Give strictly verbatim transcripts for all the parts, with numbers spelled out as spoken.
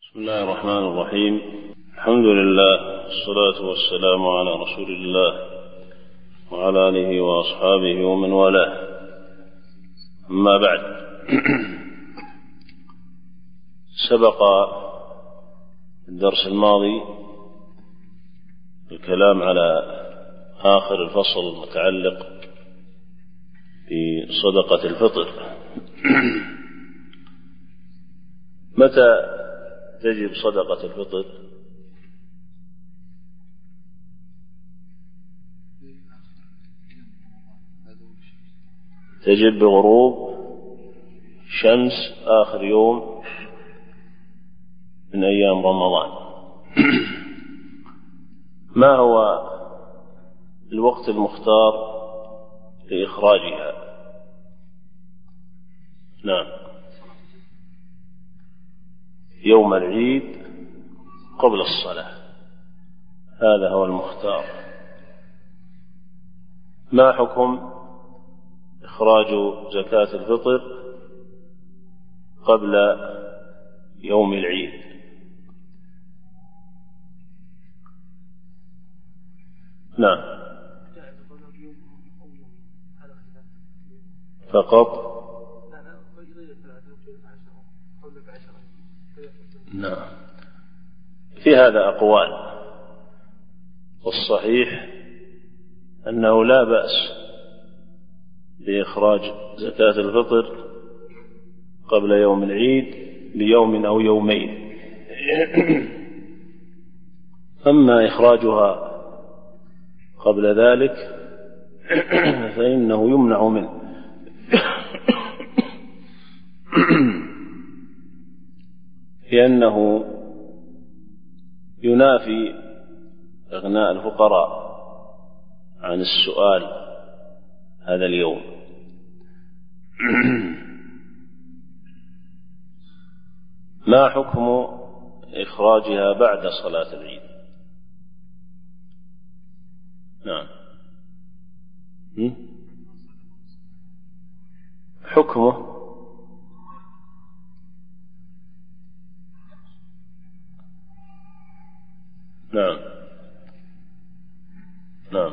بسم الله الرحمن الرحيم. الحمد لله والصلاة والسلام على رسول الله وعلى آله وأصحابه ومن والاه، أما بعد. سبق الدرس الماضي الكلام على آخر الفصل المتعلق بصدقة الفطر. متى تجب صدقة الفطر؟ تجب بغروب شمس آخر يوم من أيام رمضان. ما هو الوقت المختار لإخراجها؟ نعم، يوم العيد قبل الصلاة، هذا هو المختار. ما حكم إخراج زكاة الفطر قبل يوم العيد؟ نعم، فقط. نعم، في هذا أقوال، والصحيح أنه لا بأس بإخراج زكاة الفطر قبل يوم العيد بيوم أو يومين. أما إخراجها قبل ذلك فإنه يمنع منه، لأنه ينافي إغناء الفقراء عن السؤال هذا اليوم. ما حكم إخراجها بعد صلاة العيد؟ نعم، حكمه نعم نعم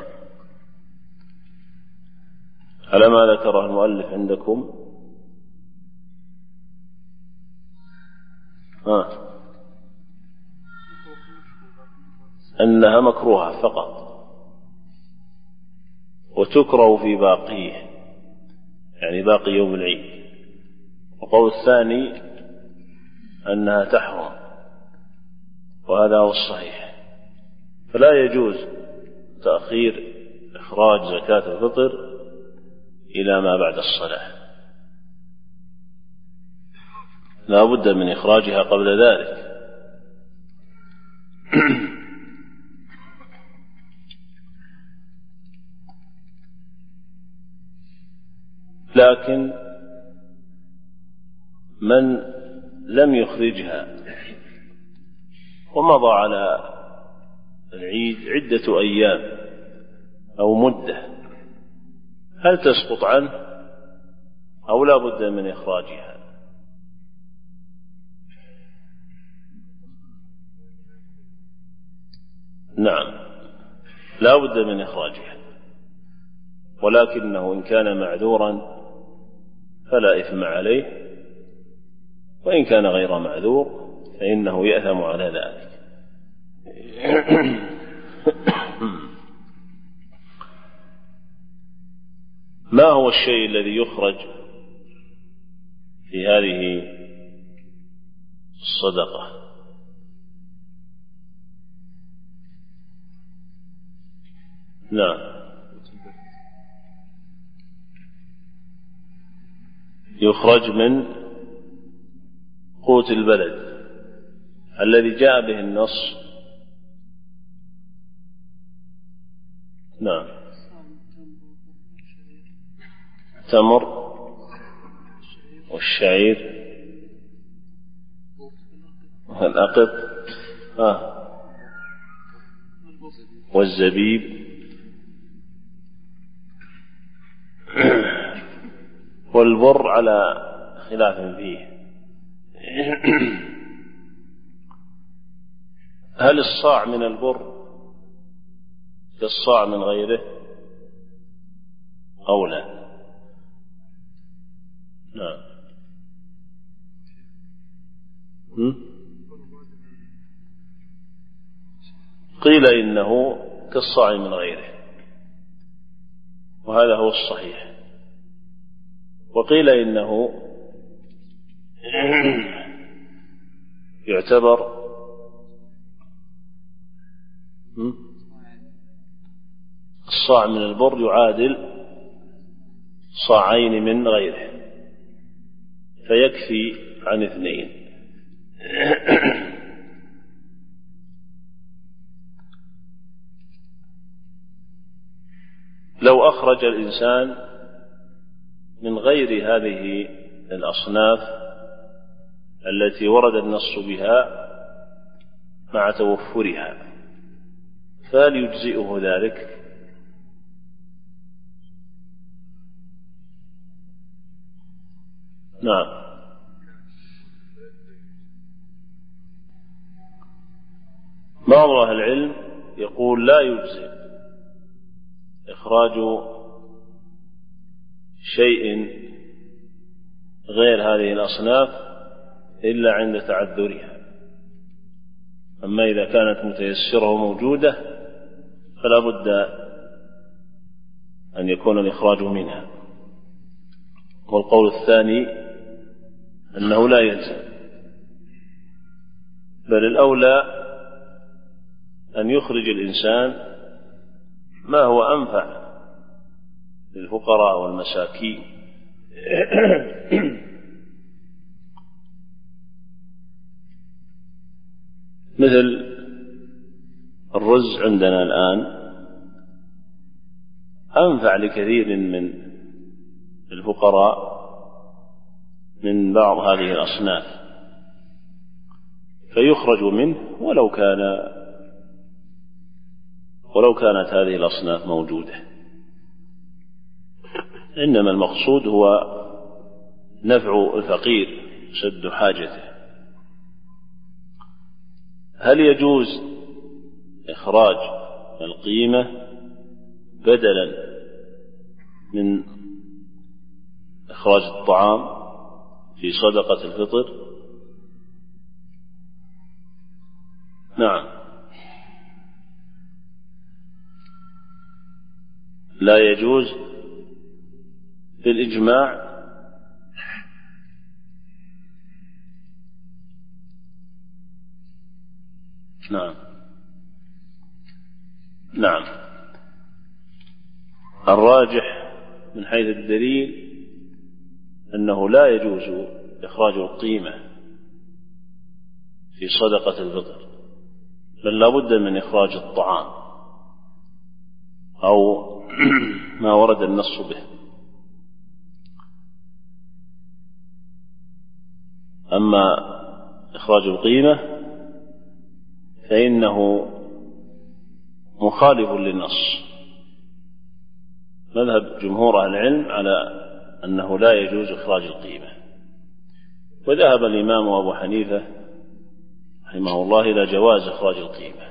على ما ذكره المؤلف عندكم. آه. أنها مكروهة فقط، وتكره في باقيه، يعني باقي يوم العيد. وقول الثاني أنها تحرم، وهذا هو الصحيح. فلا يجوز تأخير إخراج زكاة الفطر إلى ما بعد الصلاة، لا بد من إخراجها قبل ذلك. لكن من لم يخرجها ومضى على العيد عدة أيام أو مدة، هل تسقط عنه أو لا بد من إخراجها؟ نعم، لا بد من إخراجها، ولكنه إن كان معذورا فلا إثم عليه، وإن كان غير معذور فإنه يأثم على ذلك. ما هو الشيء الذي يخرج في هذه الصدقة؟ نعم، يخرج من قوت البلد الذي جاء به النص. نعم، التمر والشعير والأقط آه. والزبيب والبر على خلاف فيه. هل الصاع من البر كالصاع من غيره أو لا؟ نعم. قيل إنه كالصاع من غيره، وهذا هو الصحيح. وقيل إنه يعتبر الصاع من البر يعادل صاعين من غيره، فيكفي عن اثنين. لو أخرج الإنسان من غير هذه الأصناف التي ورد النص بها مع توفرها، فهل يجزئه ذلك؟ نعم. بعض أهل العلم يقول لا يجزئ إخراج شيء غير هذه الأصناف إلا عند تعذرها، أما إذا كانت متيسرة وموجودة فلا بد أن يكون الإخراج منها. والقول الثاني أنه لا يلزم، بل الأولى أن يخرج الإنسان ما هو أنفع للفقراء والمساكين. مثل الرز عندنا الآن أنفع لكثير من الفقراء من بعض هذه الأصناف، فيخرج منه ولو كان ولو كانت هذه الأصناف موجودة. إنما المقصود هو نفع الفقير، سد حاجته. هل يجوز إخراج القيمة بدلا من إخراج الطعام في صدقة الفطر؟ نعم، لا يجوز بالإجماع. نعم نعم الراجح من حيث الدليل أنه لا يجوز إخراج القيمة في صدقة الفطر، بل لا بد من إخراج الطعام أو ما ورد النص به. أما إخراج القيمة فإنه مخالف للنص. مذهب جمهور أهل العلم على أنه لا يجوز إخراج القيمة، وذهب الإمام أبو حنيفة رحمه الله إلى جواز إخراج القيمة،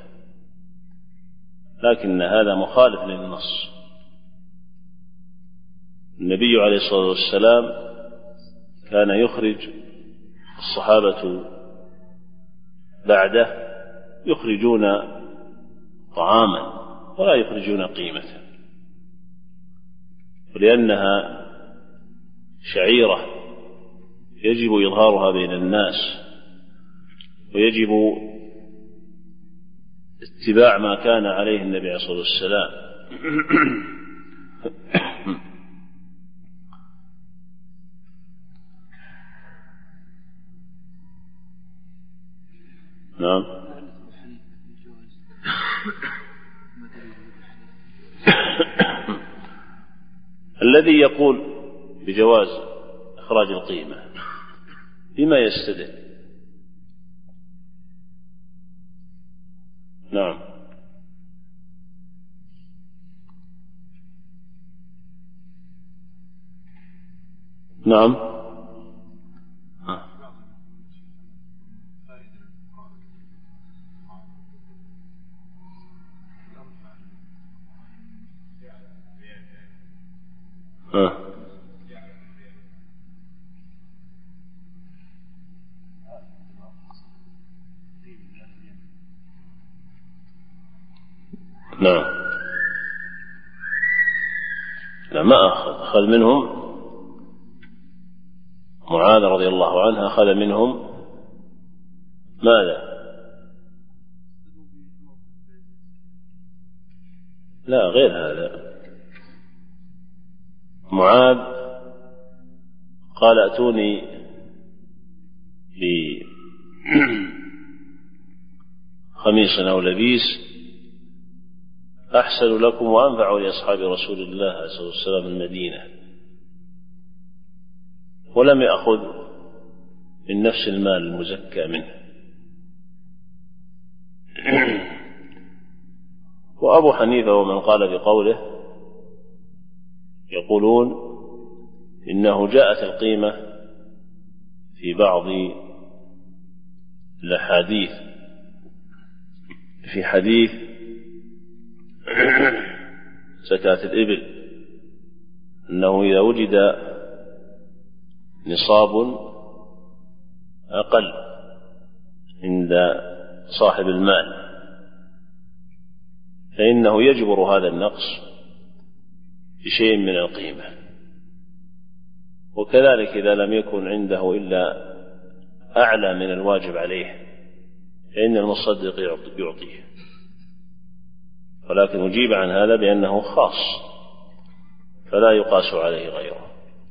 لكن هذا مخالف للنص. النبي عليه الصلاة والسلام كان يخرج الصحابة بعده يخرجون طعاما ولا يخرجون قيمة، ولأنها شعيرة يجب إظهارها بين الناس، ويجب اتباع ما كان عليه النبي عليه الصلاة والسلام. نعم. الذي يقول بجواز إخراج القيمة بما يستدل؟ نعم نعم نعم. لا ما أخذ أخذ منهم معاذ رضي الله عنها، أخذ منهم ماذا؟ لا غير هذا. معاذ قال أتوني بخميص أو لبيس أحسن لكم وأنفع لأصحاب رسول الله عليه الصلاة والسلام المدينة، ولم يأخذ من نفس المال المزكى منه. وأبو حنيفة ومن قال بقوله يقولون إنه جاءت القيمة في بعض الأحاديث، في حديث زكاة الإبل أنه إذا وجد نصاب أقل عند صاحب المال فإنه يجبر هذا النقص بشيء من القيمة، وكذلك إذا لم يكن عنده إلا أعلى من الواجب عليه فإن المصدق يعطيه، ولكن أجيب عن هذا بأنه خاص فلا يقاس عليه غيره.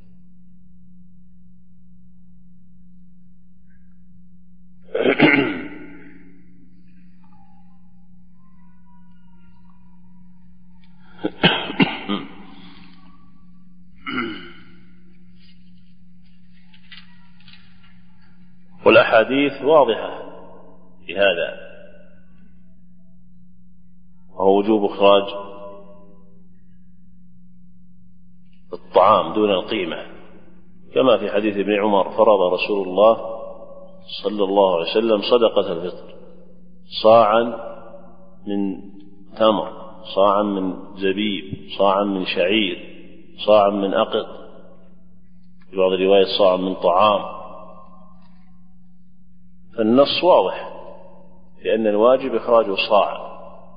والأحاديث واضحة في هذا، وهو وجوب إخراج الطعام دون القيمة، كما في حديث ابن عمر فرض رسول الله صلى الله عليه وسلم صدقة الفطر صاعا من تمر، صاعا من زبيب، صاعا من شعير، صاعا من أقط، في بعض الروايات صاعا من طعام. فالنص واضح في أن الواجب إخراج صاع،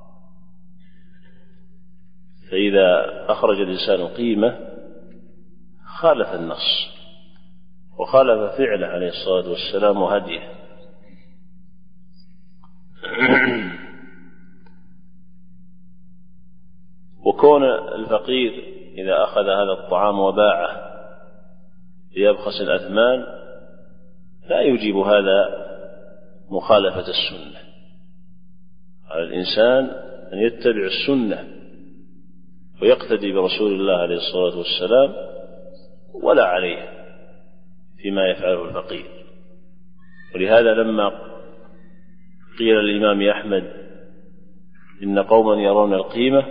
فإذا أخرج الإنسان قيمة خالف النص وخالف فعله عليه الصلاة والسلام وهديه. وكون الفقير إذا أخذ هذا الطعام وباعه ليبخس الأثمان لا يجيب هذا مخالفة السنة. على الإنسان أن يتبع السنة ويقتدي برسول الله عليه الصلاة والسلام ولا عليه فيما يفعله الفقير. ولهذا لما قيل للإمام أحمد إن قوما يرون القيمة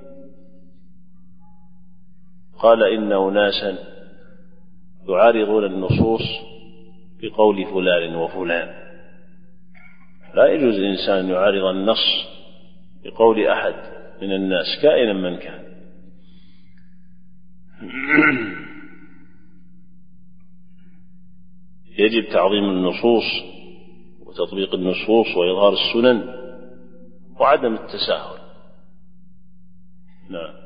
قال إن أناسا يعارضون النصوص بقول فلان وفلان. لا يجوز الإنسان يعارض النص بقول أحد من الناس كائنا من كان. يجب تعظيم النصوص وتطبيق النصوص وإظهار السنن وعدم التساهل. نعم.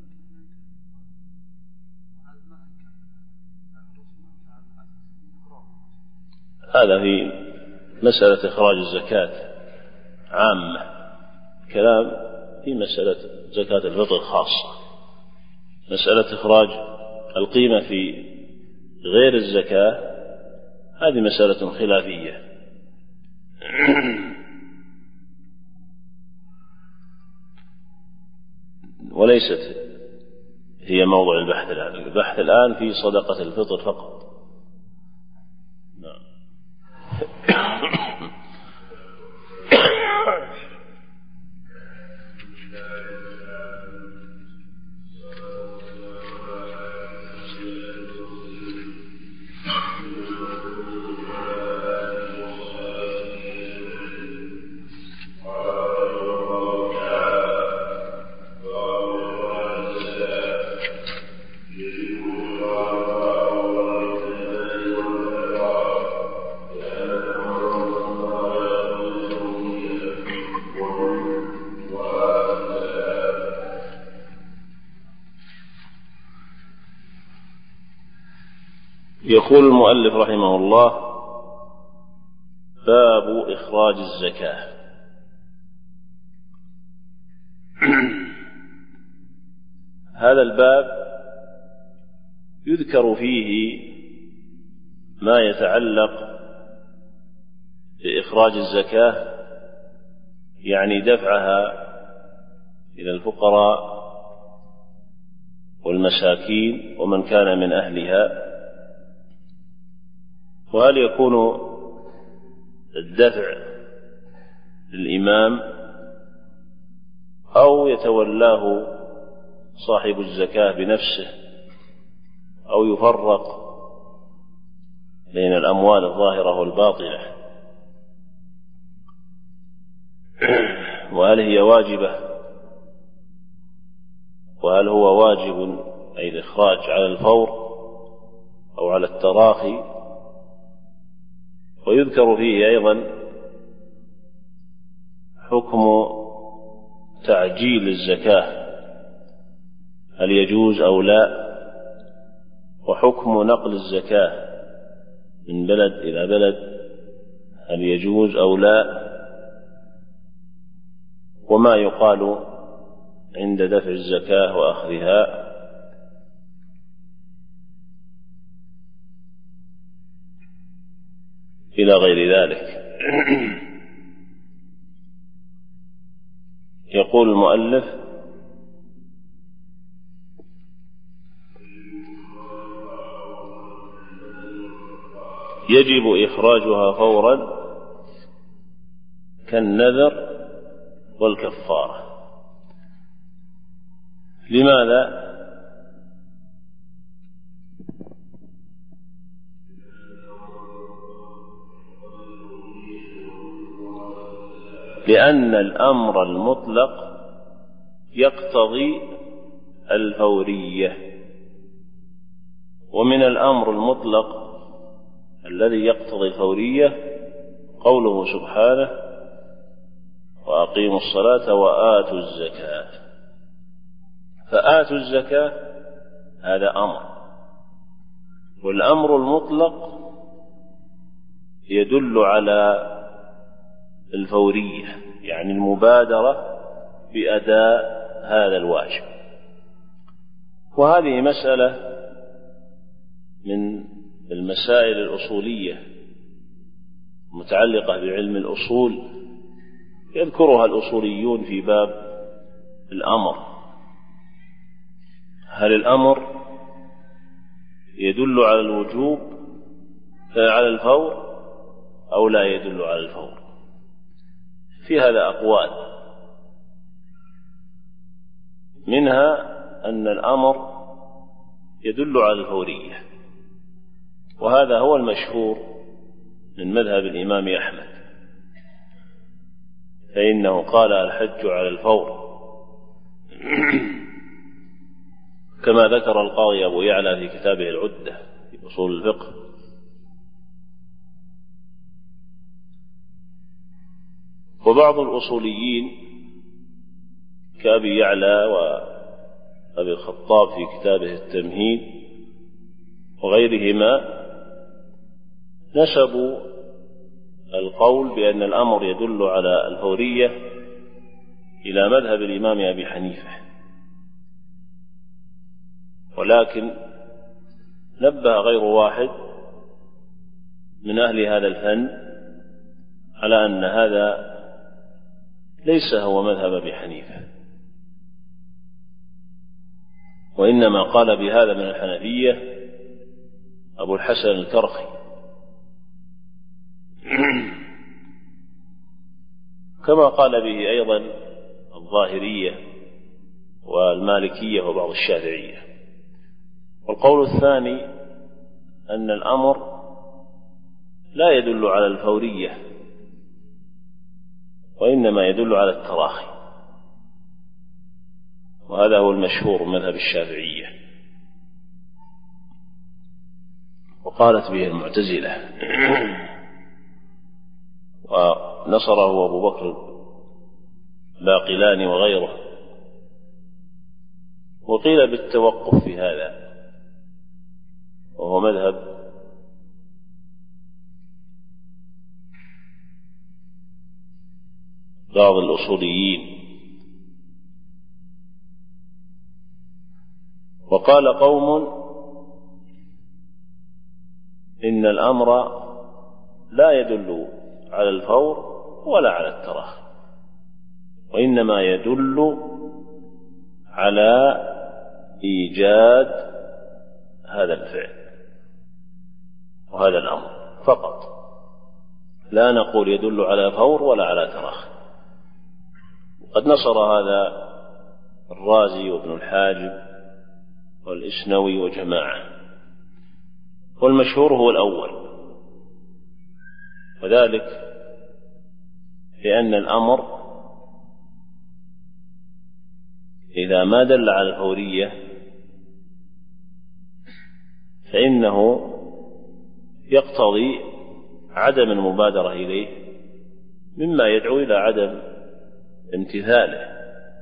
هذا في مسألة إخراج الزكاة عامة، كلام في مسألة زكاة الفطر خاصة. مسألة إخراج القيمة في غير الزكاة هذه مسألة خلافية. وليست هي موضوع البحث الآن. البحث الآن في صدقة الفطر فقط. نعم. يقول المؤلف رحمه الله: باب إخراج الزكاة. هذا الباب يذكر فيه ما يتعلق بإخراج الزكاة، يعني دفعها إلى الفقراء والمساكين ومن كان من أهلها. وهل يكون الدفع للإمام أو يتولاه صاحب الزكاة بنفسه، أو يفرق بين الأموال الظاهرة والباطنة؟ وهل هي واجبة؟ وهل هو واجب أي الإخراج على الفور أو على التراخي؟ ويذكر فيه أيضا حكم تعجيل الزكاة، هل يجوز أو لا؟ وحكم نقل الزكاة من بلد إلى بلد، هل يجوز أو لا؟ وما يقال عند دفع الزكاة وأخذها. إلى غير ذلك. يقول المؤلف: يجب إخراجها فورا كالنذر والكفارة. لماذا؟ لأن الأمر المطلق يقتضي الفورية، ومن الأمر المطلق الذي يقتضي الفورية قوله سبحانه: وأقيموا الصلاة وآتوا الزكاة. فآتوا الزكاة هذا أمر، والأمر المطلق يدل على الفورية، يعني المبادرة بأداء هذا الواجب. وهذه مسألة من المسائل الأصولية متعلقة بعلم الأصول، يذكرها الأصوليون في باب الأمر: هل الأمر يدل على الوجوب على الفور أو لا يدل على الفور؟ في هذا أقوال، منها أن الأمر يدل على الفورية، وهذا هو المشهور من مذهب الإمام أحمد، فإنه قال: الحج على الفور، كما ذكر القاضي أبو يعلى في كتابه العدة في أصول الفقه. وبعض الأصوليين كأبي يعلى وأبي الخطاب في كتابه التمهيد وغيرهما نسبوا القول بأن الأمر يدل على الفورية إلى مذهب الإمام أبي حنيفة، ولكن نبه غير واحد من أهل هذا الفن على أن هذا ليس هو مذهب أبي حنيفة، وإنما قال بهذا من الحنفية أبو الحسن الكرخي، كما قال به أيضا الظاهرية والمالكية وبعض الشافعية. والقول الثاني أن الأمر لا يدل على الفورية، وإنما يدل على التراخي، وهذا هو المشهور مذهب الشافعية، وقالت به المعتزلة، ونصره أبو بكر باقلاني وغيره. وقيل بالتوقف في هذا، وهو مذهب بعض الأصوليين. وقال قوم إن الأمر لا يدل على الفور ولا على التراخي، وإنما يدل على إيجاد هذا الفعل وهذا الأمر فقط، لا نقول يدل على فور ولا على تراخي. وقد نصر هذا الرازي وابن الحاجب والإسنوي وجماعة، والمشهور هو الأول، وذلك لأن الأمر إذا ما دل على الفورية فإنه يقتضي عدم المبادرة إليه، مما يدعو إلى عدم امتثاله.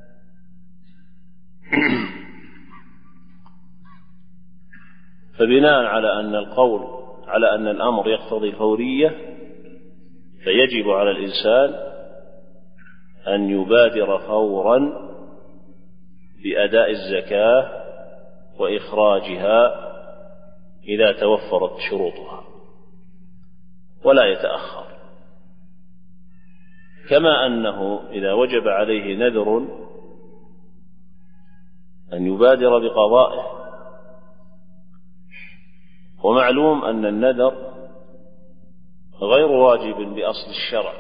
فبناء على أن القول على أن الأمر يقتضي الفورية، فيجب على الإنسان أن يبادر فورا بأداء الزكاة وإخراجها إذا توفرت شروطها، ولا يتأخر. كما أنه إذا وجب عليه نذر أن يبادر بقضائه، ومعلوم أن النذر غير واجب بأصل الشرع،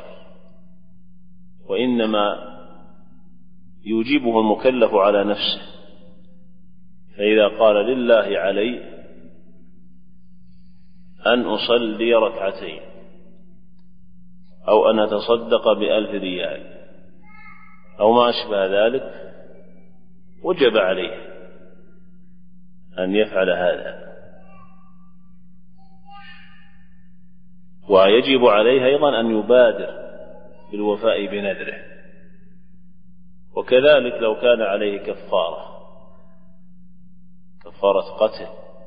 وإنما يوجبه المكلف على نفسه. فإذا قال لله علي أن أصلي ركعتين أو أن أتصدق بألف ريال أو ما أشبه ذلك، وجب عليه أن يفعل هذا، ويجب عليه أيضا أن يبادر بالوفاء بنذره. وكذلك لو كان عليه كفارة كفارة قتل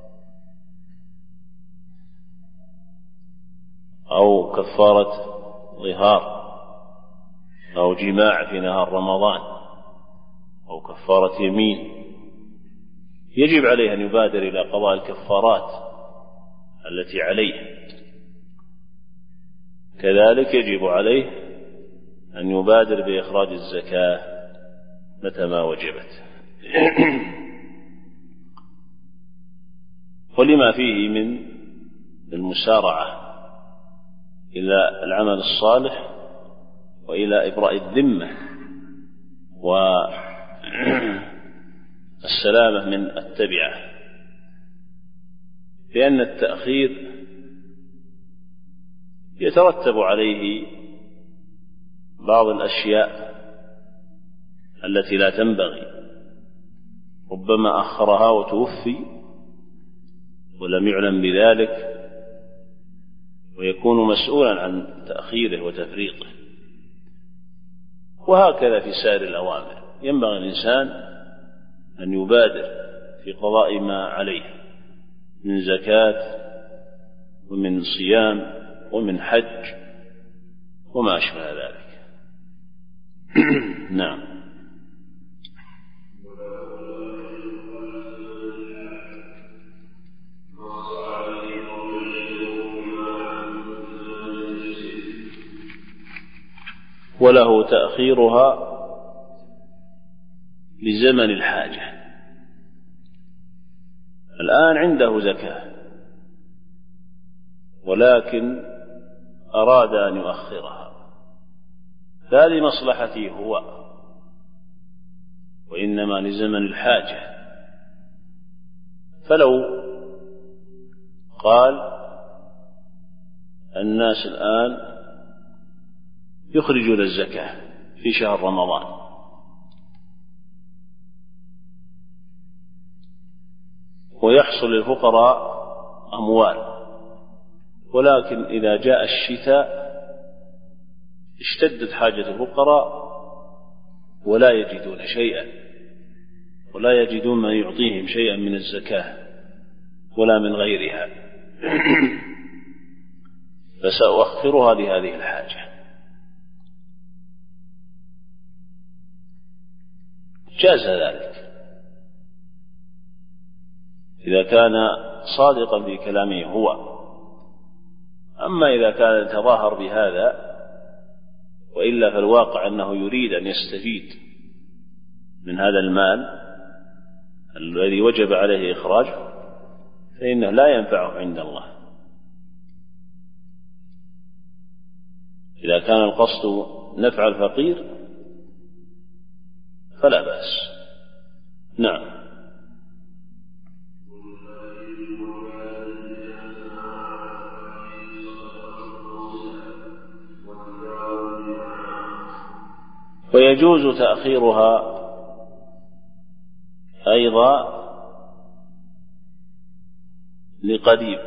أو كفارة ظهار أو جماع في نهار رمضان أو كفارة يمين، يجب عليه أن يبادر إلى قضاء الكفارات التي عليه. كذلك يجب عليه أن يبادر بإخراج الزكاة متى ما وجبت، ولما فيه من المسارعة إلى العمل الصالح وإلى إبراء الذمة والسلامة من التبعة، لأن التأخير يترتب عليه بعض الأشياء التي لا تنبغي، ربما أخرها وتوفي ولم يعلم بذلك، ويكون مسؤولا عن تأخيره وتفريطه. وهكذا في سائر الأوامر، ينبغي الإنسان أن يبادر في قضاء ما عليه من زكاة ومن صيام ومن حج وما أشبه ذلك. نعم. وله تأخيرها لزمن الحاجة. الآن عنده زكاة ولكن أراد أن يؤخرها، لا لمصلحته هو، وإنما لزمن الحاجة. فلو قال الناس الآن يخرجون الزكاة في شهر رمضان، ويحصل للفقراء أموال، ولكن إذا جاء الشتاء اشتدت حاجة الفقراء ولا يجدون شيئا، ولا يجدون من يعطيهم شيئا من الزكاة ولا من غيرها، فسأؤخرها لهذه الحاجة. جاز ذلك إذا كان صادقا في كلامه هو. أما إذا كان يتظاهر بهذا وإلا فالواقع أنه يريد أن يستفيد من هذا المال الذي وجب عليه إخراجه فإنه لا ينفعه عند الله. إذا كان القصد نفع الفقير فلا بأس. نعم. ويجوز تأخيرها أيضا لقريب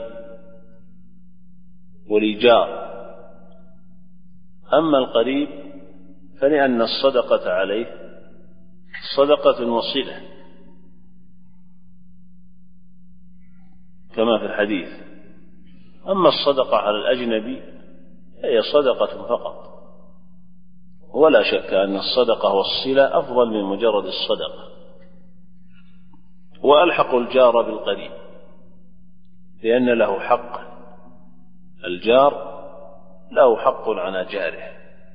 ولجار. أما القريب فلأن الصدقة عليه صدقة وصلة كما في الحديث. أما الصدقة على الأجنبي هي صدقة فقط، ولا شك أن الصدقة والصلة أفضل من مجرد الصدقة. وألحق الجار بالقريب لأن له حق، الجار له حق على جاره.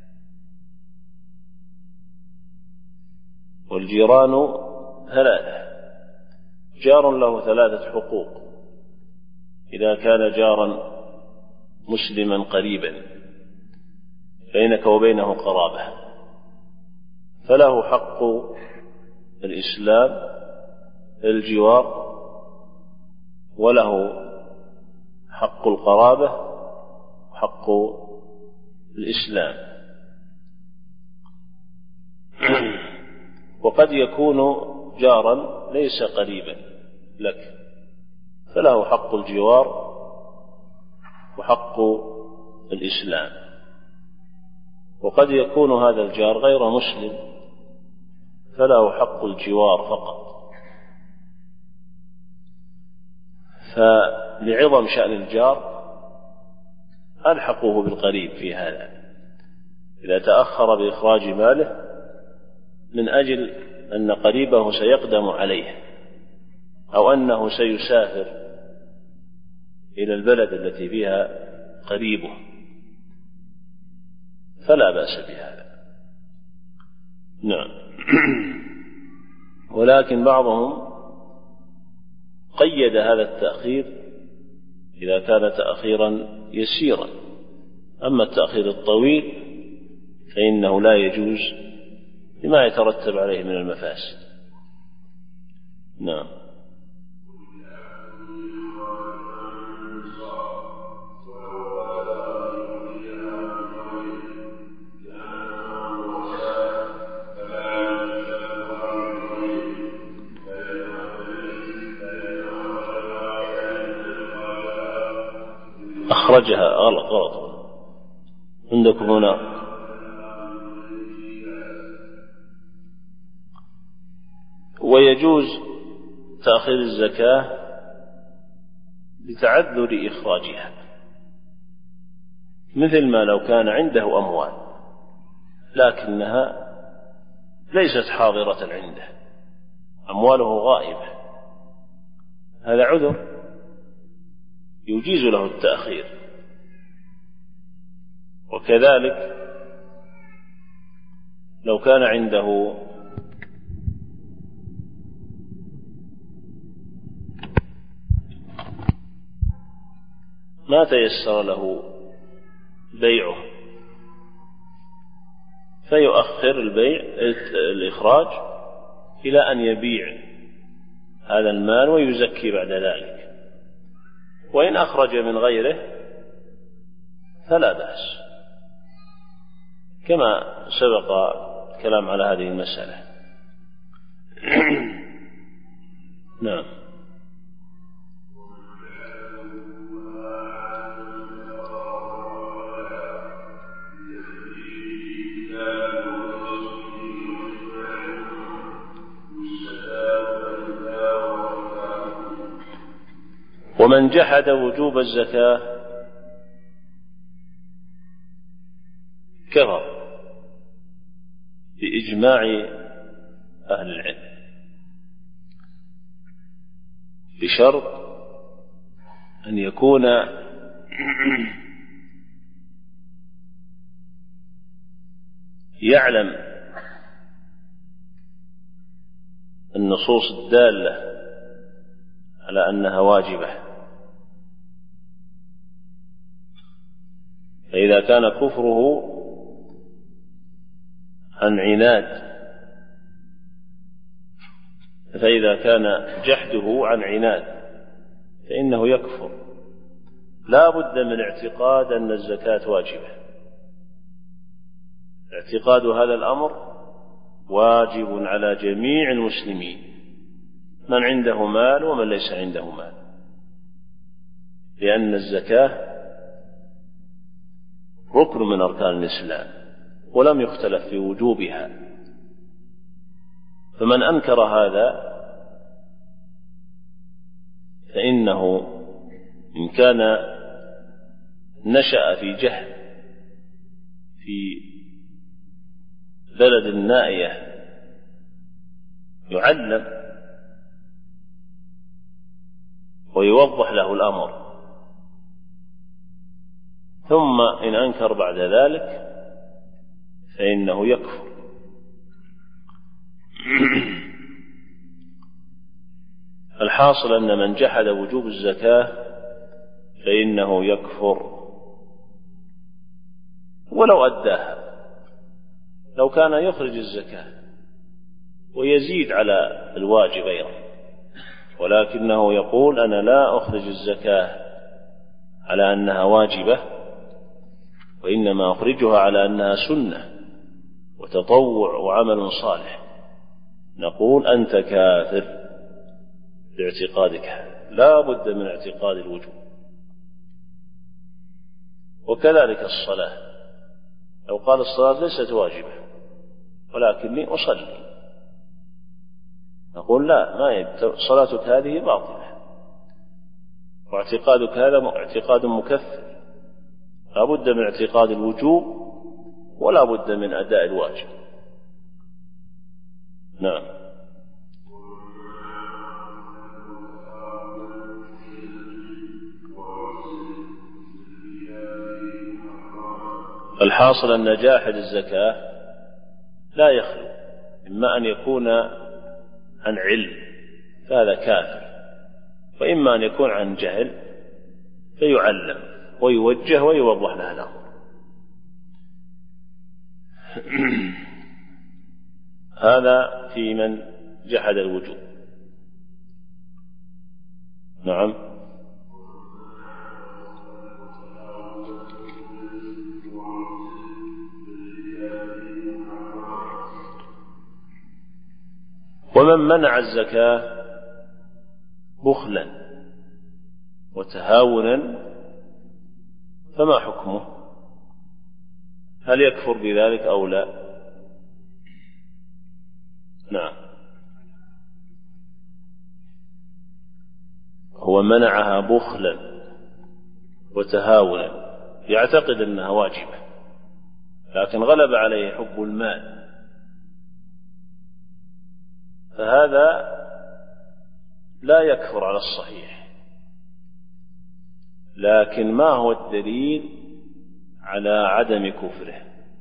والجيران ثلاثة، جار له ثلاثة حقوق إذا كان جارا مسلما قريبا بينك وبينه قرابة فله حق الإسلام الجوار، وله حق القرابة وحق الإسلام. وقد يكون جارا ليس قريبا لك فله حق الجوار وحق الإسلام. وقد يكون هذا الجار غير مسلم فله حق الجوار فقط. فلعظم شأن الجار ألحقوه بالقريب في هذا إذا تأخر بإخراج ماله من أجل أن قريبه سيقدم عليه أو أنه سيسافر إلى البلد التي فيها قريبه فلا بأس بهذا. نعم. ولكن بعضهم قيد هذا التأخير إذا كان تأخيرا يسيرا. أما التأخير الطويل فإنه لا يجوز لما يترتب عليه من المفاسد. نعم. أخرجها غلط غلط عندكم هنا. ويجوز تأخير الزكاة لتعذر إخراجها، مثل ما لو كان عنده أموال لكنها ليست حاضرة عنده، أمواله غائبة، هذا عذر يجيز له التأخير. وكذلك لو كان عنده ما تيسر له بيعه فيؤخر البيع الإخراج إلى أن يبيع هذا المال ويزكي بعد ذلك. وإن أخرج من غيره فلا بأس كما سبق الكلام على هذه المسألة. نعم. ومن جحد وجوب الزكاة كفر بإجماع أهل العلم، بشرط أن يكون يعلم النصوص الدالة على أنها واجبة. فإذا كان كفره عن عناد فإذا كان جحده عن عناد فإنه يكفر، لا بد من اعتقاد أن الزكاة واجبة. اعتقاد هذا الأمر واجب على جميع المسلمين، من عنده مال ومن ليس عنده مال، لأن الزكاة ركن من أركان الإسلام ولم يختلف في وجوبها. فمن أنكر هذا فإنه إن كان نشأ في جهل في بلد نائية يعلم ويوضح له الأمر، ثم إن أنكر بعد ذلك فإنه يكفر. الحاصل أن من جحد وجوب الزكاة فإنه يكفر ولو أداها، لو كان يخرج الزكاة ويزيد على الواجب أيضا، ولكنه يقول أنا لا أخرج الزكاة على أنها واجبة وإنما أخرجها على أنها سنة وتطوع وعمل صالح، نقول أنت كافر باعتقادك، لا بد من اعتقاد الوجوب. وكذلك الصلاة، لو قال الصلاة ليست واجبة ولكني أصلي، نقول لا، ما صلاتك هذه باطلة واعتقادك هذا اعتقاد مكفر، لا بد من اعتقاد الوجوب ولا بد من أداء الواجب. نعم. الحاصل أن جاحد الزكاة لا يخلو، إما أن يكون عن علم فهذا كافر، وإما أن يكون عن جهل فيعلم ويوجه ويوضح له الأمر. هذا في من جحد الوجوب. نعم. ومن منع الزكاة بخلا وتهاونا فما حكمه؟ هل يكفر بذلك أو لا؟ نعم. هو منعها بخلا وتهاونا، يعتقد أنها واجبة لكن غلب عليه حب المال، فهذا لا يكفر على الصحيح. لكن ما هو الدليل على عدم كفره؟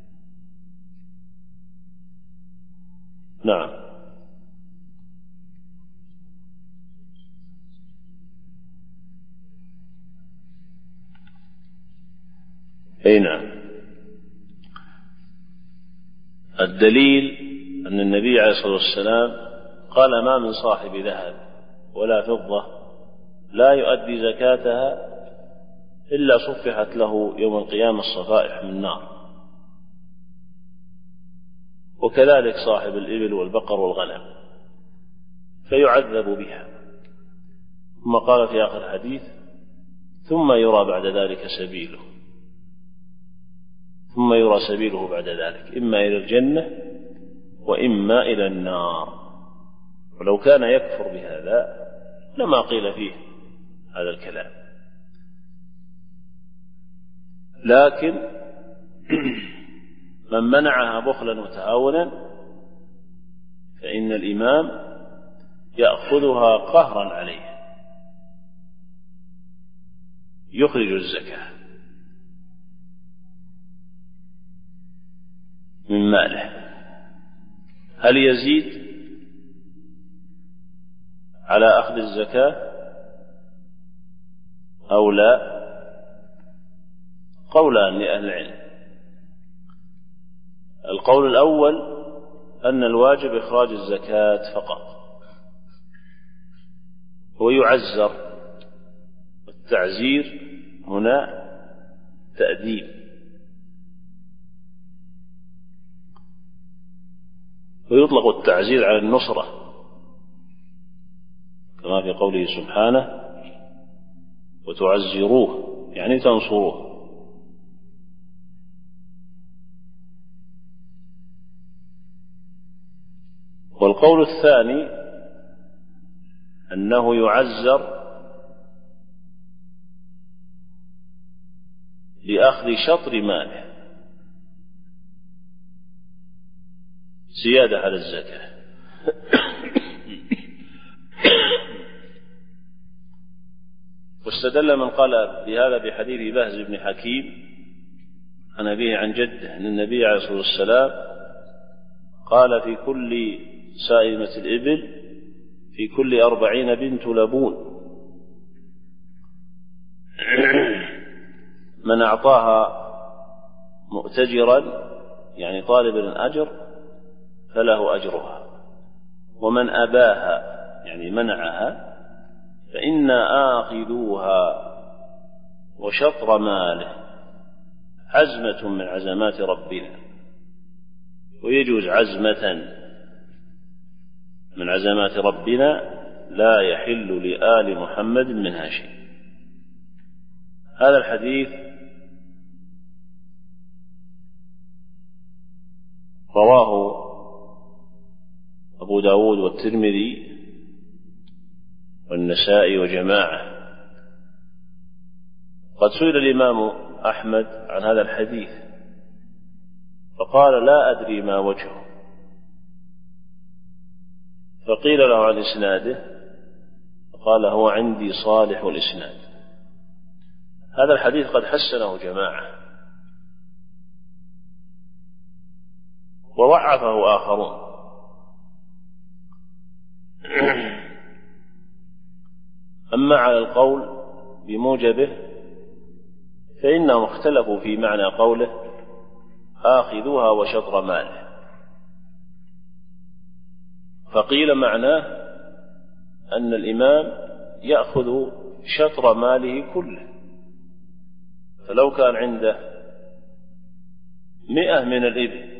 نعم. أي نعم. الدليل أن النبي عليه الصلاة والسلام قال ما من صاحب ذهب ولا فضة لا يؤدي زكاتها إلا صفحت له يوم القيامة الصفائح من نار، وكذلك صاحب الإبل والبقر والغنم فيعذب بها. ثم قال في آخر الحديث ثم يرى بعد ذلك سبيله، ثم يرى سبيله بعد ذلك إما إلى الجنة وإما إلى النار. ولو كان يكفر بهذا لما قيل فيه هذا الكلام، لكن من منعها بخلا وتهاونا فإن الإمام يأخذها قهرا عليه، يخرج الزكاة من ماله. هل يزيد على أخذ الزكاة أو لا؟ قولان لأهل العلم. القول الأول أن الواجب إخراج الزكاة فقط، ويعزر، والتعزير هنا تأديب، ويطلق التعزير على النصرة كما في قوله سبحانه وتعزروه يعني تنصروه. والقول الثاني أنه يعزر لأخذ شطر ماله زيادة على الزكاة. واستدل من قال بهذا بحديث بهز بن حكيم عن أبيه عن جده أن النبي عليه الصلاة والسلام قال في كل سائمة الإبل في كل أربعين بنت لبون، من أعطاها مؤتجرا يعني طالب الأجر فله أجرها، ومن أباها يعني منعها فإنا آخذوها وشطر ماله عزمة من عزمات ربنا. ويجوز عزمة من عزمات ربنا لا يحل لآل محمد منها شيء. هذا الحديث رواه أبو داود والترمذي والنسائي وجماعة. قد سئل الإمام أحمد عن هذا الحديث فقال لا أدري ما وجهه، فقيل له عن إسناده فقال هو عندي صالح الإسناد. هذا الحديث قد حسنه جماعة وضعفه آخرون. أما على القول بموجبه فإنهم اختلفوا في معنى قوله آخذوها وشطر ماله. فقيل معناه أن الإمام يأخذ شطر ماله كله، فلو كان عنده مئة من الإبل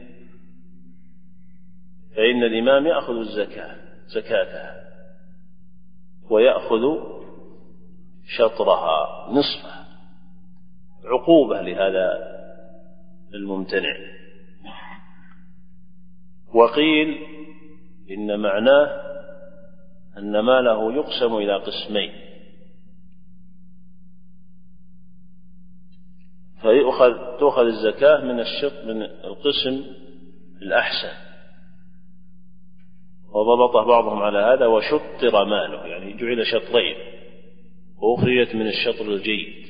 فإن الإمام يأخذ الزكاة زكاتها ويأخذ شطرها نصفها عقوبة لهذا الممتنع. وقيل إن معناه أن ماله يقسم إلى قسمين، فيؤخذ تؤخذ الزكاة من الشط من القسم الأحسن، وضبط بعضهم على هذا وشطر ماله يعني جعل شطرين وأخرجت من الشطر الجيد.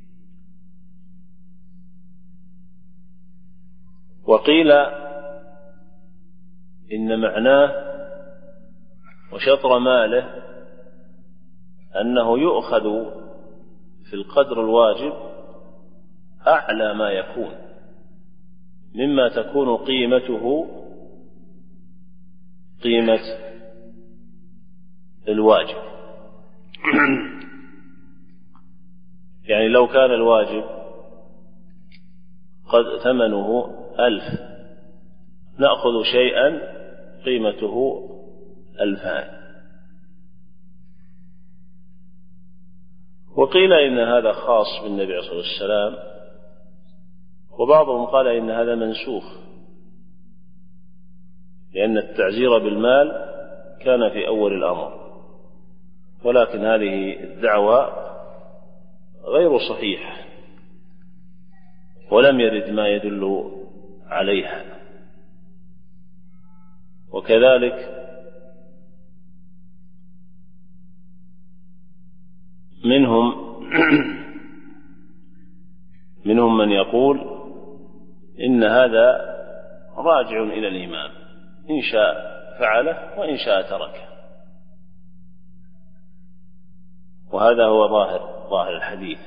وقيل إن معناه وشطر ماله أنه يؤخذ في القدر الواجب أعلى ما يكون مما تكون قيمته قيمة الواجب. يعني لو كان الواجب قد ثمنه ألف نأخذ شيئا قيمته ألفان. وقيل إن هذا خاص بالنبي عليه الصلاة والسلام، وبعضهم قال إن هذا منسوخ لأن التعزير بالمال كان في أول الأمر، ولكن هذه الدعوة غير صحيحة ولم يرد ما يدل عليها. وكذلك منهم منهم من يقول إن هذا راجع إلى الإمام، إن شاء فعله وإن شاء تركه، وهذا هو ظاهر ظاهر الحديث.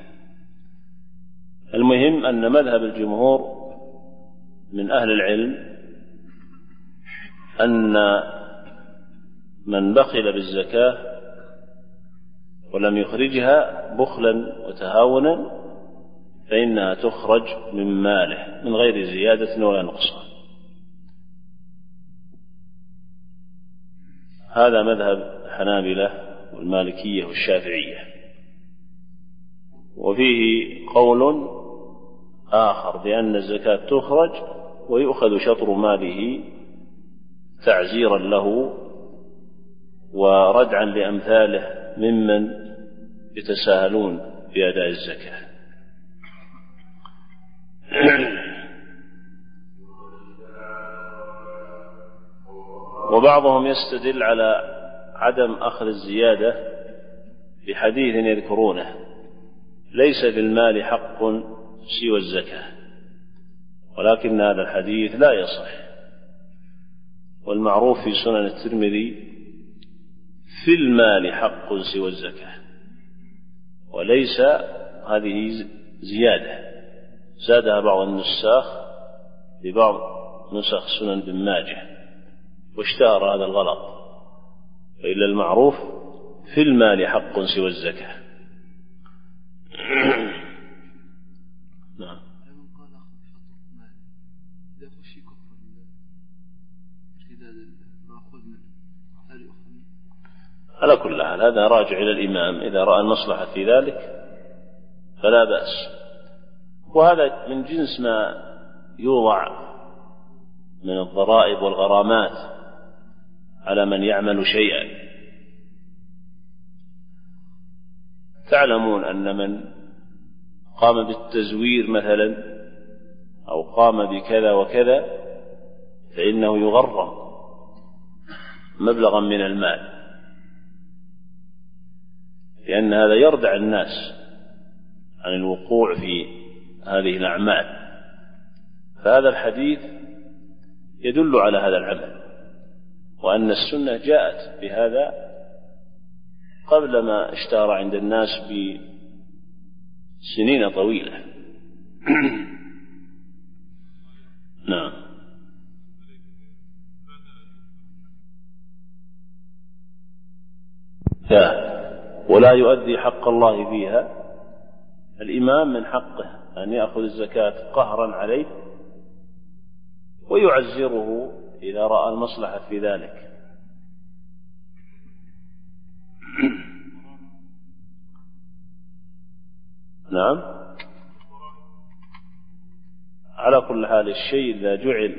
المهم أن مذهب الجمهور من أهل العلم أن من بخل بالزكاة ولم يخرجها بخلا وتهاونا فإنها تخرج من ماله من غير زيادة ولا نقصان. هذا مذهب الحنابلة والمالكية والشافعية. وفيه قول آخر بأن الزكاة تخرج ويؤخذ شطر ماله تعزيرا له وردعا لأمثاله ممن يتساهلون بأداء الزكاة. وبعضهم يستدل على عدم أخذ الزيادة بحديث يذكرونه: ليس في المال حق سوى الزكاة، ولكن هذا الحديث لا يصح. والمعروف في سنن الترمذي: في المال حق سوى الزكاة، وليس هذه زيادة، زادها بعض النساخ ببعض نسخ سنن بن ماجه، واشتهر هذا الغلط. وإلا المعروف: في المال حق سوى الزكاة. نعم. على كل حال هذا راجع إلى الإمام، إذا رأى المصلحة في ذلك فلا بأس. وهذا من جنس ما يوضع من الضرائب والغرامات على من يعمل شيئا. تعلمون أن من قام بالتزوير مثلا أو قام بكذا وكذا فإنه يغرم مبلغا من المال، لأن هذا يردع الناس عن الوقوع في هذه الأعمال. فهذا الحديث يدل على هذا العمل، وأن السنة جاءت بهذا قبل ما اشتهر عند الناس بسنين طويلة. نعم. ولا يؤدي حق الله فيها. الإمام من حقه أن يأخذ الزكاة قهرا عليه ويعزره إذا رأى المصلحة في ذلك. نعم. على كل حال الشيء إذا جعل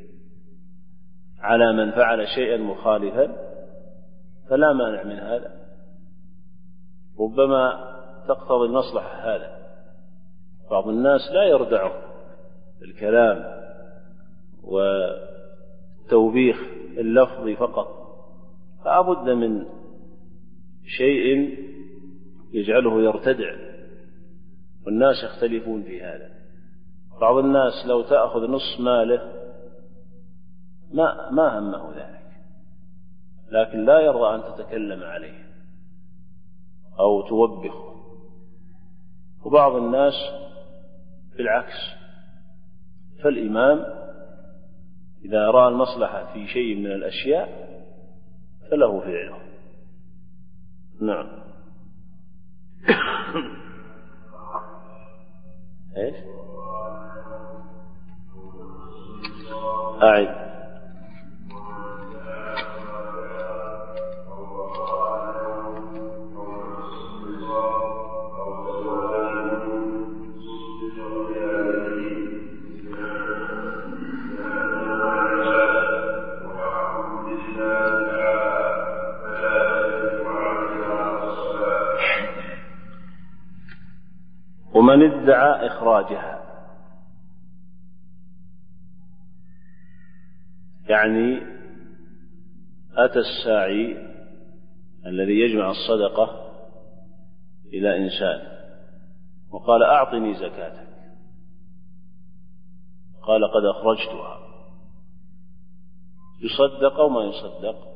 على من فعل شيئا مخالفا فلا مانع من هذا، ربما تقتضي المصلحة هذا. بعض الناس لا يردعه الكلام والتوبيخ اللفظي فقط، فلا بد من شيء يجعله يرتدع، والناس يختلفون في هذا. بعض الناس لو تأخذ نصف ماله ما ما همه ذلك، لكن لا يرضى أن تتكلم عليه أو توبخه. وبعض الناس بالعكس. فالإمام إذا رأى المصلحة في شيء من الأشياء فله فعله. نعم. ايش؟ أعد. ومن ادعى إخراجها، يعني أتى الساعي الذي يجمع الصدقة إلى إنسان وقال أعطني زكاتك، قال قد أخرجتها، يصدق أو ما يصدق؟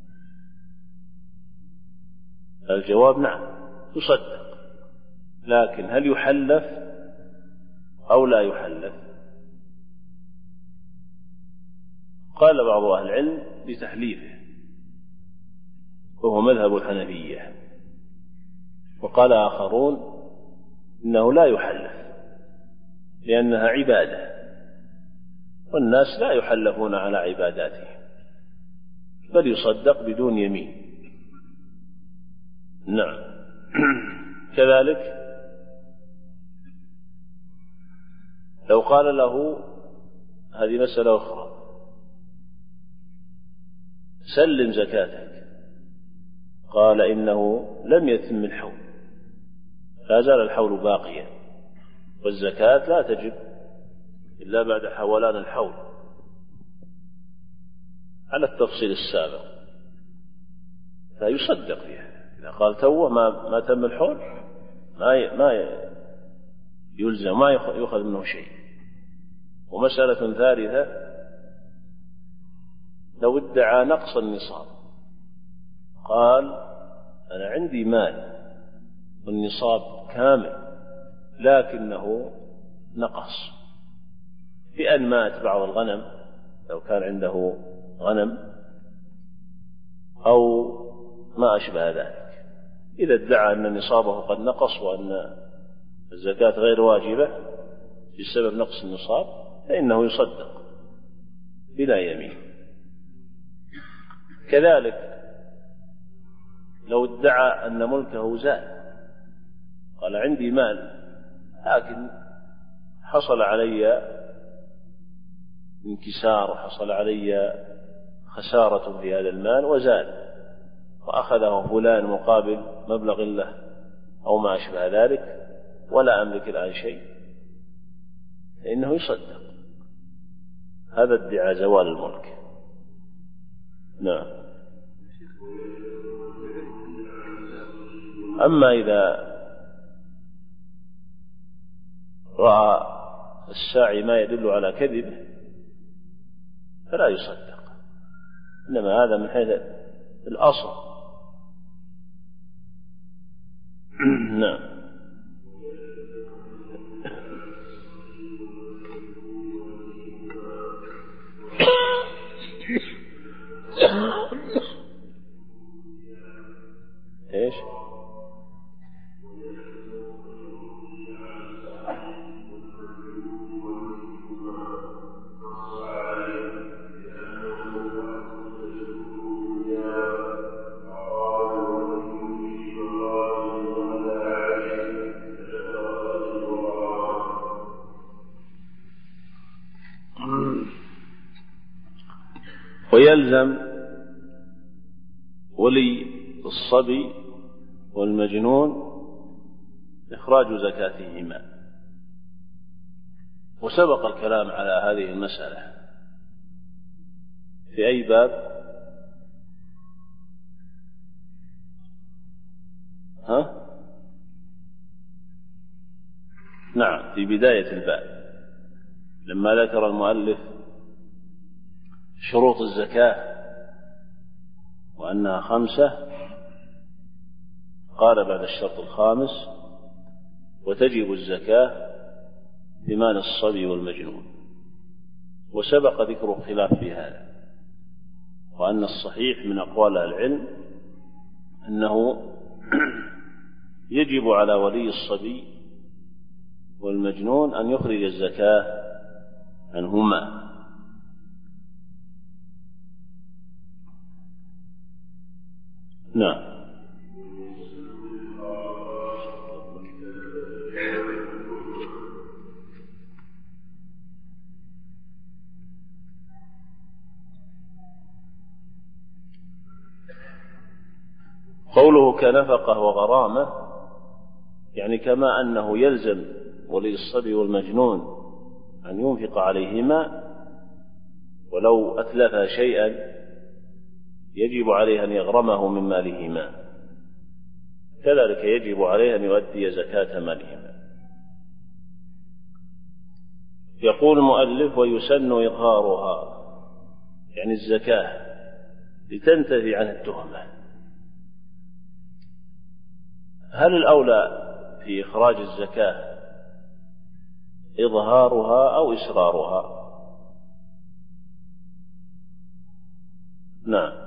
الجواب نعم يصدق، لكن هل يحلف أو لا يحلف؟ قال بعض أهل العلم بتحليفه وهو مذهب الحنفية، وقال آخرون إنه لا يحلف لأنها عبادة والناس لا يحلفون على عباداتهم، بل يصدق بدون يمين. نعم. كذلك لو قال له، هذه مسألة أخرى، سلم زكاتك، قال إنه لم يتم الحول، لا زال الحول باقيا، والزكاة لا تجب إلا بعد حولان الحول على التفصيل السابق، فيصدق فيها. إذا قال توه ما, ما تم الحول ما ما يلزم، ما يؤخذ منه شيء. ومسألة ثالثة، لو ادعى نقص النصاب، قال أنا عندي مال والنصاب كامل لكنه نقص بأن مات بعض الغنم، لو كان عنده غنم أو ما أشبه ذلك، إذا ادعى أن نصابه قد نقص وأن الزكاة غير واجبة بسبب نقص النصاب فإنه يصدق بلا يمين. كذلك لو ادعى أن ملكه زاد، قال عندي مال لكن حصل علي انكسار وحصل علي خسارة في هذا المال وزاد وأخذه فلان مقابل مبلغ له أو ما أشبه ذلك ولا أملك الآن شيء، فإنه يصدق، هذا ادعى زوال الملك. نعم. أما إذا رأى الساعي ما يدل على كذبه فلا يصدق، إنما هذا من حيث الأصل. نعم. ايش؟ ويلزم ولي الصبي والمجنون إخراج زكاتهما، وسبق الكلام على هذه المسألة في أي باب؟ ها؟ نعم، في بداية الباب لما ذكر المؤلف شروط الزكاة وأنها خمسة، قال بعد الشرط الخامس وتجب الزكاة في مال الصبي والمجنون، وسبق ذكر الخلاف في هذا، وأن الصحيح من أقوال العلم أنه يجب على ولي الصبي والمجنون أن يخرج الزكاة عنهما. نعم. قوله كنفقة وغرامة، يعني كما أنه يلزم ولي الصبي والمجنون أن ينفق عليهما ولو أتلف شيئا يجب عليه أن يغرمه من مالهما، كذلك يجب عليه أن يؤدي زكاة مالهما. يقول المؤلف: ويسن إظهارها، يعني الزكاة لتنتفي عن التهمة. هل الأولى في إخراج الزكاة إظهارها أو إسرارها؟ نعم،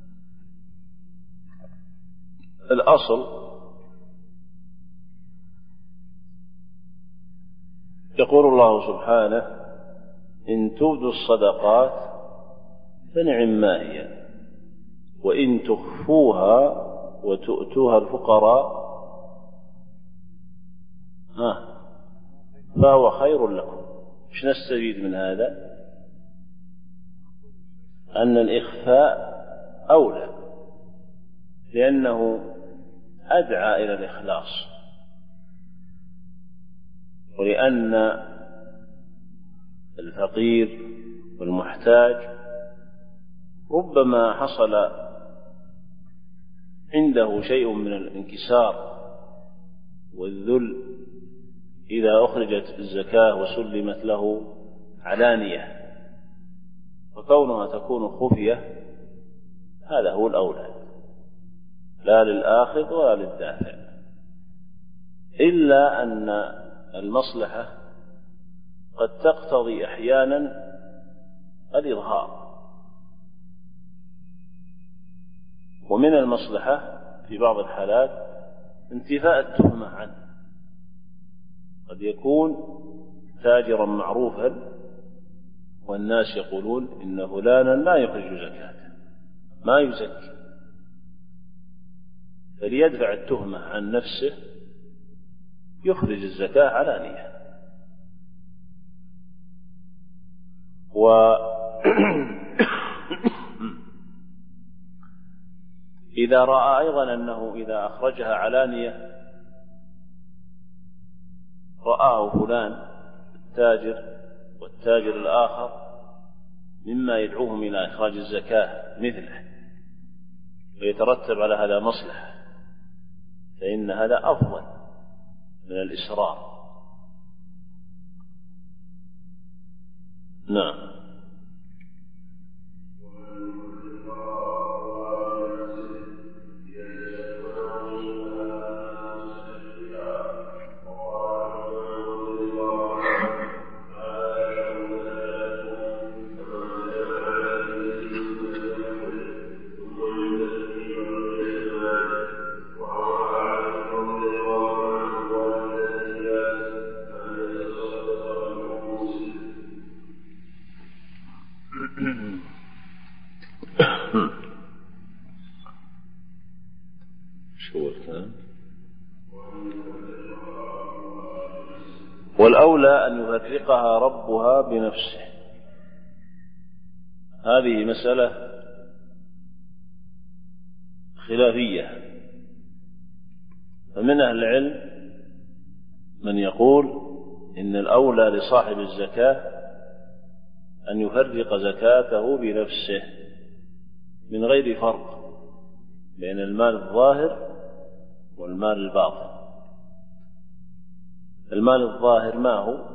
الأصل يقول الله سبحانه: إن تبدوا الصدقات فنعم ما هي، وإن تخفوها وتؤتوها الفقراء ها فهو خير لكم. مش نستفيد من هذا؟ أن الإخفاء أولى، لأنه أدعى إلى الإخلاص، ولأن الفقير والمحتاج ربما حصل عنده شيء من الانكسار والذل إذا أخرجت الزكاة وسلمت له علانية، وكونها تكون خفية هذا هو الأولى، لا للآخذ ولا للدافع، إلا أن المصلحة قد تقتضي أحيانا الإظهار، ومن المصلحة في بعض الحالات انتفاء التهمة عنه. قد يكون تاجرا معروفا والناس يقولون إن فلانا لا يخرج زكاة، ما يزكي، فليدفع التهمة عن نفسه يخرج الزكاة علانية. وإذا رأى أيضا أنه إذا أخرجها علانية رآه فلان التاجر والتاجر الآخر مما يدعوهم إلى إخراج الزكاة مثله، ويترتب على هذا مصلحة، فإن هذا أفضل من الإسرار. نعم. والأولى أن يفرقها ربها بنفسه. هذه مسألة خلافية، فمن أهل العلم من يقول إن الأولى لصاحب الزكاة أن يفرق زكاته بنفسه من غير فرق بين المال الظاهر والمال الباطن. المال الظاهر ما هو؟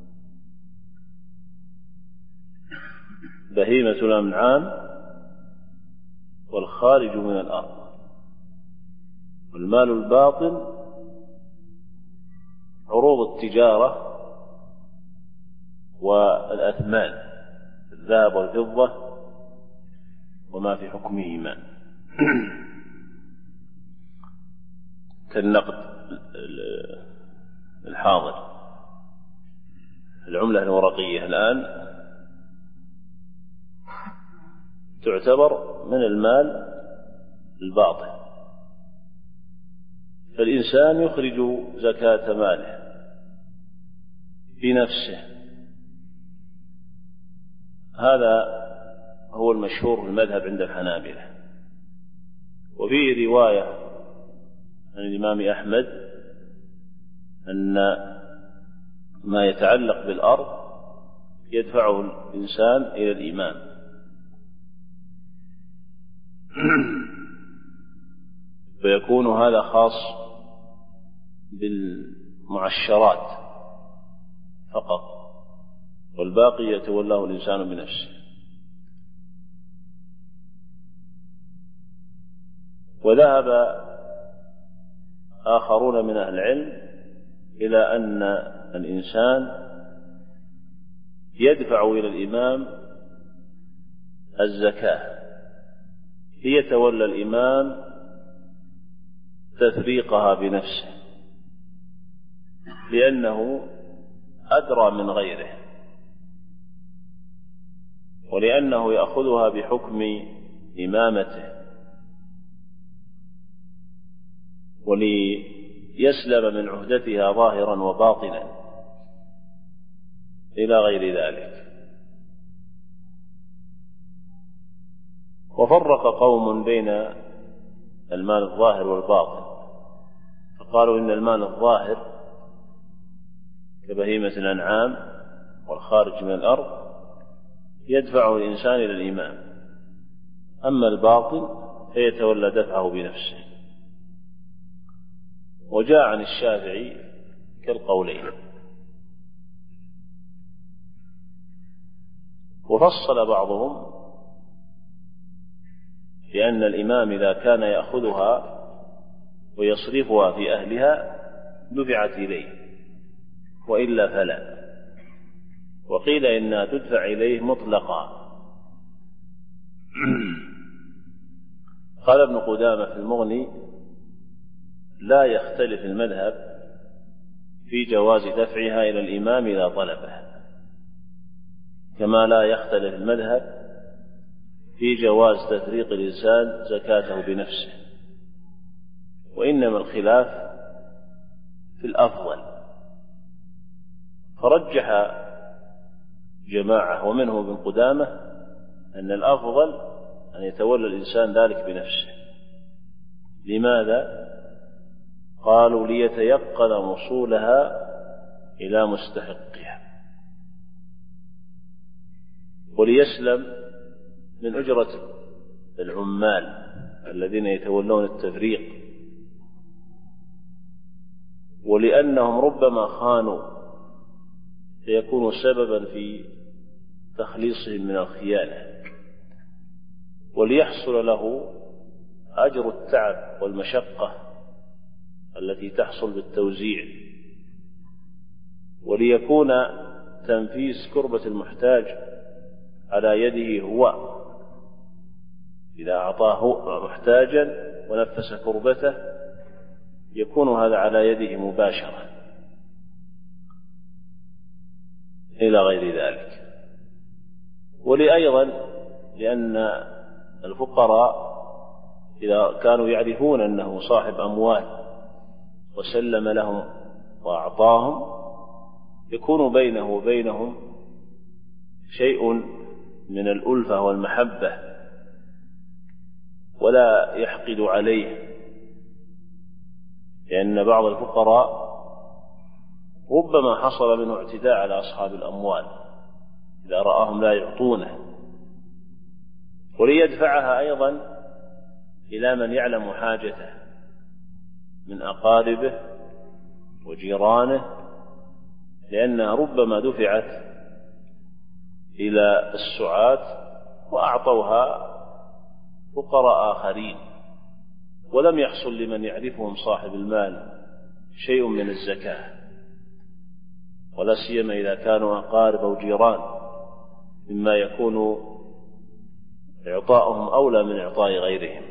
بهيمة الأنعام والخارج من الأرض. والمال الباطن عروض التجارة والأثمان، الذهب والفضة وما في حكمهما كالنقد الحاضر، العملة الورقية الآن تعتبر من المال الباطن، فالإنسان يخرج زكاة ماله بنفسه. هذا هو المشهور في المذهب عند الحنابلة. وفيه رواية عن الإمام أحمد أن ما يتعلق بالأرض يدفعه الإنسان إلى الإمام ويكون هذا خاص بالمعشرات فقط، والباقي يتولاه الإنسان بنفسه. وذهب آخرون من أهل العلم إلى أن الإنسان يدفع إلى الإمام الزكاة ليتولى الإمام تفريقها بنفسه، لأنه أدرى من غيره، ولأنه يأخذها بحكم إمامته، وليسلم من عهدتها ظاهرا وباطنا إلى غير ذلك. وفرق قوم بين المال الظاهر والباطن، فقالوا إن المال الظاهر كبهيمة الأنعام والخارج من الأرض يدفعه الإنسان إلى الإمام، أما الباطن فيتولى دفعه بنفسه. وجاء عن الشافعي كالقولين. وفصل بعضهم بأن الإمام إذا كان يأخذها ويصرفها في أهلها دفعت إليه، وإلا فلا. وقيل إنها تدفع إليه مطلقا. قال ابن قدامة في المغني: لا يختلف المذهب في جواز دفعها إلى الإمام إذا طلبه، كما لا يختلف المذهب في جواز تفريق الإنسان زكاته بنفسه، وإنما الخلاف في الأفضل. فرجح جماعة ومنه ابن قدامة أن الأفضل أن يتولى الإنسان ذلك بنفسه. لماذا؟ قالوا: ليتيقن وصولها إلى مستحقها، وليسلم من أجرة العمال الذين يتولون التفريق، ولأنهم ربما خانوا فيكونوا سببا في تخليصهم من الخيانة، وليحصل له أجر التعب والمشقة التي تحصل بالتوزيع، وليكون تنفيس كربة المحتاج على يده هو، إذا أعطاه محتاجا ونفس كربته يكون هذا على يده مباشرة، إلى غير ذلك. ولأيضا لأن الفقراء إذا كانوا يعرفون أنه صاحب أموال وسلم لهم وأعطاهم يكون بينه وبينهم شيء من الألفة والمحبة، ولا يحقد عليه، لأن بعض الفقراء ربما حصل منه اعتداء على أصحاب الأموال إذا رآهم لا يعطونه، وليدفعها أيضا إلى من يعلم حاجته من أقاربه وجيرانه، لأنها ربما دفعت إلى السعاة وأعطوها فقراء آخرين، ولم يحصل لمن يعرفهم صاحب المال شيء من الزكاة، ولا سيما إذا كانوا أقارب أو جيران، مما يكون إعطاؤهم أولى من إعطاء غيرهم.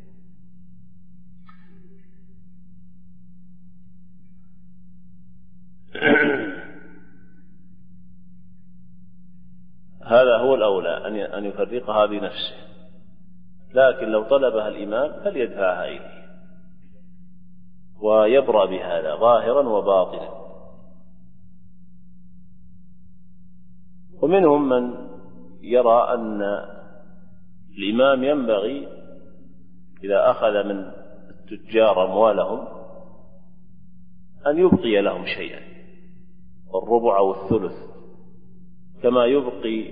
هذا هو الأولى أن يفرقها بنفسه، لكن لو طلبها الإمام فليدفعها إليه ويبرأ بهذا ظاهرا وباطنا. ومنهم من يرى أن الإمام ينبغي إذا أخذ من التجار أموالهم أن يبقي لهم شيئا، الربع أو الثلث، كما يبقي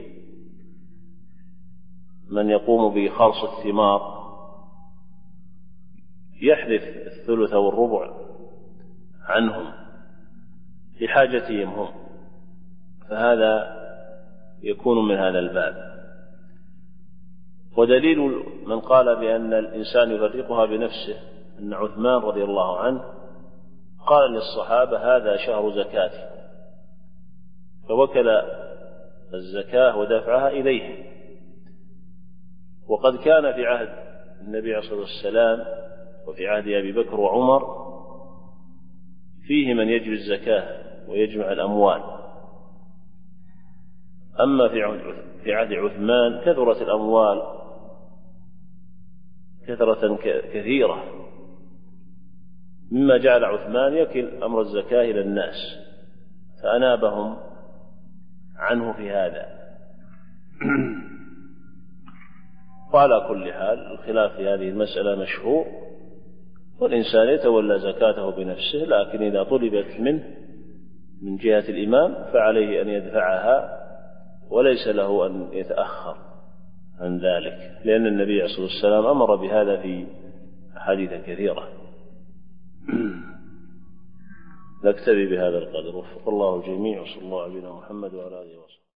من يقوم بخلص الثمار يحذف الثلث والربع عنهم لحاجتهم هم، فهذا يكون من هذا الباب. ودليل من قال بأن الإنسان يفرقها بنفسه أن عثمان رضي الله عنه قال للصحابة هذا شهر زكاة، فوكل الزكاة ودفعها إليهم. وقد كان في عهد النبي عليه الصلاة والسلام وفي عهد أبي بكر وعمر فيه من يجري الزكاة ويجمع الأموال. أما في عهد عثمان كثرت الأموال كثرة كثيرة، مما جعل عثمان يكل أمر الزكاة إلى الناس فأنابهم عنه في هذا. وعلى كل حال الخلاف في هذه المسألة مشهور، والإنسان يتولى زكاته بنفسه، لكن إذا طلبت منه من جهة الإمام فعليه أن يدفعها وليس له أن يتأخر عن ذلك، لأن النبي عليه الصلاة والسلام أمر بهذا في أحاديث كثيرة. نكتفي بهذا القدر، وفق الله الجميع، وصلى الله على نبينا محمد وعلى آله وصحبه.